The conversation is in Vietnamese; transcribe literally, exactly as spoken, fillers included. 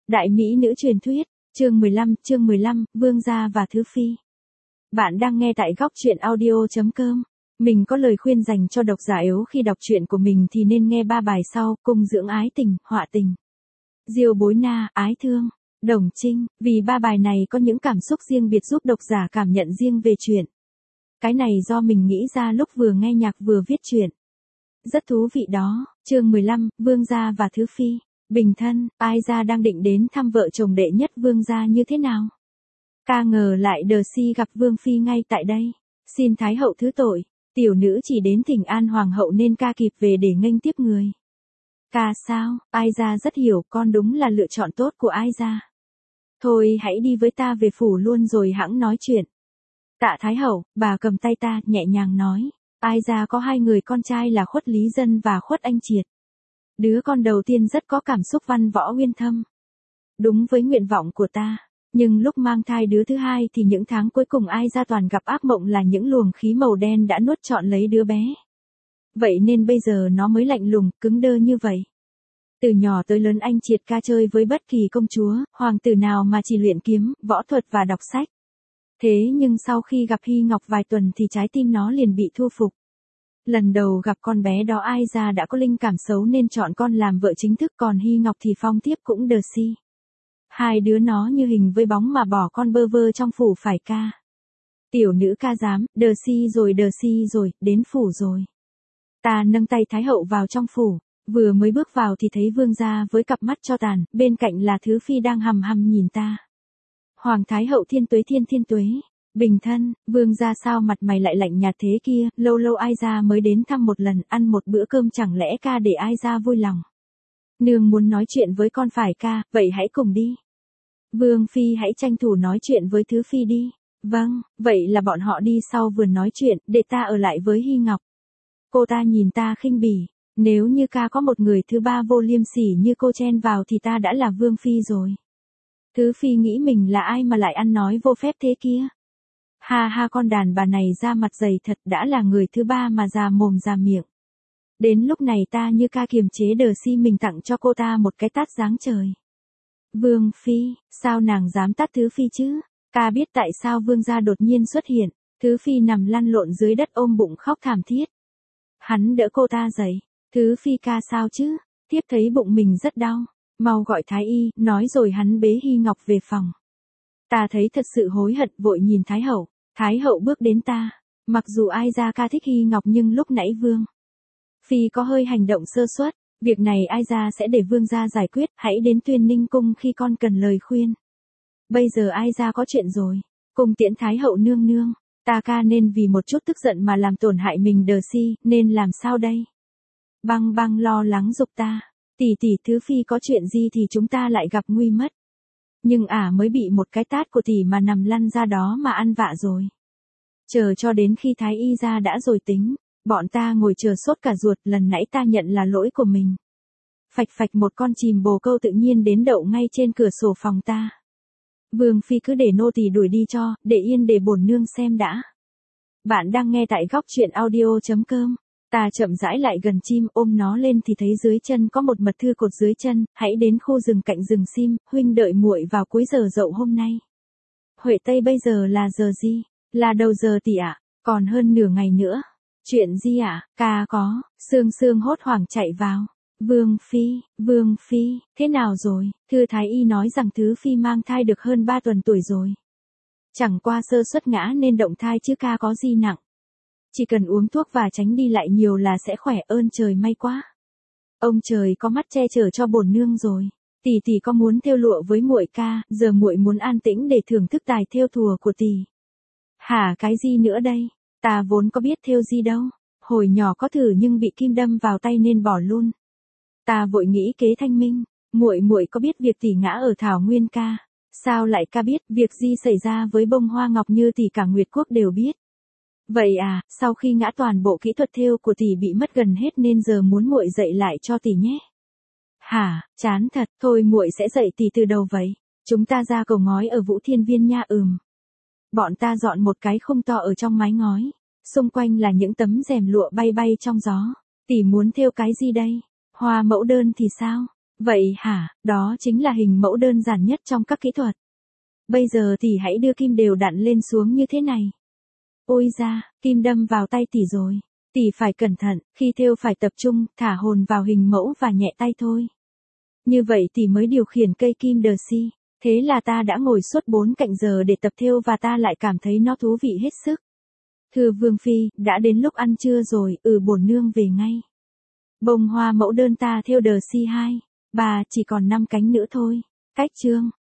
Đại mỹ nữ truyền thuyết, chương mười lăm, chương mười lăm, Vương gia và Thứ Phi. Bạn đang nghe tại góc truyện audio chấm com. Mình có lời khuyên dành cho độc giả yếu khi đọc truyện của mình thì nên nghe ba bài sau: Cung dưỡng ái tình, họa tình, Diêu bối na, ái thương, đồng trinh, vì ba bài này có những cảm xúc riêng biệt giúp độc giả cảm nhận riêng về truyện. Cái này do mình nghĩ ra lúc vừa nghe nhạc vừa viết truyện. Rất thú vị đó. Chương mười lăm, Vương gia và Thứ Phi. Bình thân, Ai Gia đang định đến thăm vợ chồng đệ nhất Vương gia như thế nào? Ca ngờ lại Đờ Si gặp Vương Phi ngay tại đây. Xin Thái hậu thứ tội, tiểu nữ chỉ đến thỉnh an Hoàng hậu nên ca kịp về để nghênh tiếp người. Ca sao? Ai Gia rất hiểu, con đúng là lựa chọn tốt của Ai Gia. Thôi hãy đi với ta về phủ luôn rồi hẵng nói chuyện. Tạ Thái hậu, bà cầm tay ta, nhẹ nhàng nói. Ai Gia có hai người con trai là Khuất Lý Dân và Khuất Anh Triệt. Đứa con đầu tiên rất có cảm xúc văn võ uyên thâm. Đúng với nguyện vọng của ta. Nhưng lúc mang thai đứa thứ hai thì những tháng cuối cùng Ai Gia toàn gặp ác mộng là những luồng khí màu đen đã nuốt trọn lấy đứa bé. Vậy nên bây giờ nó mới lạnh lùng, cứng đơ như vậy. Từ nhỏ tới lớn anh Triệt ca chơi với bất kỳ công chúa, hoàng tử nào mà chỉ luyện kiếm, võ thuật và đọc sách. Thế nhưng sau khi gặp Hy Ngọc vài tuần thì trái tim nó liền bị thu phục. Lần đầu gặp con bé đó Ai Gia đã có linh cảm xấu nên chọn con làm vợ chính thức, còn Hy Ngọc thì phong tiếp cũng Đờ Si. Hai đứa nó như hình với bóng mà bỏ con bơ vơ trong phủ phải ca. Tiểu nữ ca dám, Đờ Si rồi Đờ Si rồi, đến phủ rồi. Ta nâng tay Thái hậu vào trong phủ, vừa mới bước vào thì thấy Vương gia với cặp mắt cho tàn, bên cạnh là Thứ Phi đang hằm hằm nhìn ta. Hoàng Thái hậu thiên tuế thiên thiên tuế. Bình thân, Vương gia sao mặt mày lại lạnh nhạt thế kia, lâu lâu Ai Gia mới đến thăm một lần, ăn một bữa cơm chẳng lẽ ca để Ai Gia vui lòng. Nương muốn nói chuyện với con phải ca, vậy hãy cùng đi. Vương Phi hãy tranh thủ nói chuyện với Thứ Phi đi. Vâng, vậy là bọn họ đi sau vườn nói chuyện, để ta ở lại với Hy Ngọc. Cô ta nhìn ta khinh bỉ, nếu như ca có một người thứ ba vô liêm sỉ như cô chen vào thì ta đã là Vương Phi rồi. Thứ Phi nghĩ mình là ai mà lại ăn nói vô phép thế kia. Ha ha, con đàn bà này da mặt dày thật, đã là người thứ ba mà già mồm già miệng. Đến lúc này ta như ca kiềm chế Đờ Si mình tặng cho cô ta một cái tát giáng trời. Vương Phi, sao nàng dám tát Thứ Phi chứ? Ca biết tại sao Vương gia đột nhiên xuất hiện. Thứ Phi nằm lăn lộn dưới đất ôm bụng khóc thảm thiết. Hắn đỡ cô ta dậy. Thứ Phi ca sao chứ? Thiếp thấy bụng mình rất đau. Mau gọi Thái y, nói rồi hắn bế Hy Ngọc về phòng. Ta thấy thật sự hối hận, vội nhìn Thái hậu. Thái hậu bước đến ta. Mặc dù Ai Gia ca thích Hy Ngọc nhưng lúc nãy Vương Phi có hơi hành động sơ suất. Việc này Ai Gia sẽ để Vương gia giải quyết, hãy đến Tuyên Ninh cung khi con cần lời khuyên. Bây giờ Ai Gia có chuyện rồi. Cùng tiễn Thái hậu nương nương. Ta ca nên vì một chút tức giận mà làm tổn hại mình Đờ Si, nên làm sao đây? Băng băng lo lắng giục ta. Tỷ tỷ, Thứ Phi có chuyện gì thì chúng ta lại gặp nguy mất. Nhưng ả à mới bị một cái tát của tỷ mà nằm lăn ra đó mà ăn vạ rồi. Chờ cho đến khi Thái y ra đã rồi tính. Bọn ta ngồi chờ sốt cả ruột, lần nãy ta nhận là lỗi của mình. Phạch phạch, một con chìm bồ câu tự nhiên đến đậu ngay trên cửa sổ phòng ta. Vương Phi cứ để nô tỳ đuổi đi cho, để yên để bổn nương xem đã. Bạn đang nghe tại góc truyện audio chấm com. Ta chậm rãi lại gần chim, ôm nó lên thì thấy dưới chân có một mật thư cột dưới chân. Hãy đến khu rừng cạnh rừng sim, huynh đợi muội vào cuối giờ dậu hôm nay. Huệ Tây, bây giờ là giờ gì? Là đầu giờ tỷ ạ, à? Còn hơn nửa ngày nữa. Chuyện gì ạ? À? Ca có. Sương Sương hốt hoảng chạy vào. Vương Phi, Vương Phi, thế nào rồi? Thưa Thái y nói rằng Thứ Phi mang thai được hơn ba tuần tuổi rồi. Chẳng qua sơ suất ngã nên động thai chứ ca có gì nặng. Chỉ cần uống thuốc và tránh đi lại nhiều là sẽ khỏe, ơn trời may quá. Ông trời có mắt che chở cho bổn nương rồi. Tỷ tỷ có muốn thêu lụa với muội ca, giờ muội muốn an tĩnh để thưởng thức tài thêu thùa của tỷ. Hả, cái gì nữa đây? Ta vốn có biết thêu gì đâu. Hồi nhỏ có thử nhưng bị kim đâm vào tay nên bỏ luôn. Ta vội nghĩ kế thanh minh, muội muội có biết việc tỷ ngã ở Thảo Nguyên ca? Sao lại ca biết? Việc gì xảy ra với bông hoa ngọc như tỷ cả Nguyệt Quốc đều biết. Vậy à, sau khi ngã toàn bộ kỹ thuật thêu của tỷ bị mất gần hết nên giờ muốn muội dạy lại cho tỷ nhé. Hả, chán thật, thôi muội sẽ dạy tỷ từ đầu vậy. Chúng ta ra cầu ngói ở Vũ Thiên Viên nha. Ừm. Bọn ta dọn một cái khung to ở trong mái ngói. Xung quanh là những tấm rèm lụa bay bay trong gió. Tỷ muốn thêu cái gì đây? Hoa mẫu đơn thì sao? Vậy hả, đó chính là hình mẫu đơn giản nhất trong các kỹ thuật. Bây giờ tỷ hãy đưa kim đều đặn lên xuống như thế này. Ôi da, kim đâm vào tay tỷ rồi. Tỷ phải cẩn thận, khi thêu phải tập trung, thả hồn vào hình mẫu và nhẹ tay thôi. Như vậy tỷ mới điều khiển cây kim đờ si. Thế là ta đã ngồi suốt bốn cạnh giờ để tập thêu và ta lại cảm thấy nó thú vị hết sức. Thưa Vương Phi, đã đến lúc ăn trưa rồi, ừ bổn nương về ngay. Bông hoa mẫu đơn ta thêu đờ si hai, ba chỉ còn năm cánh nữa thôi. Cách chương.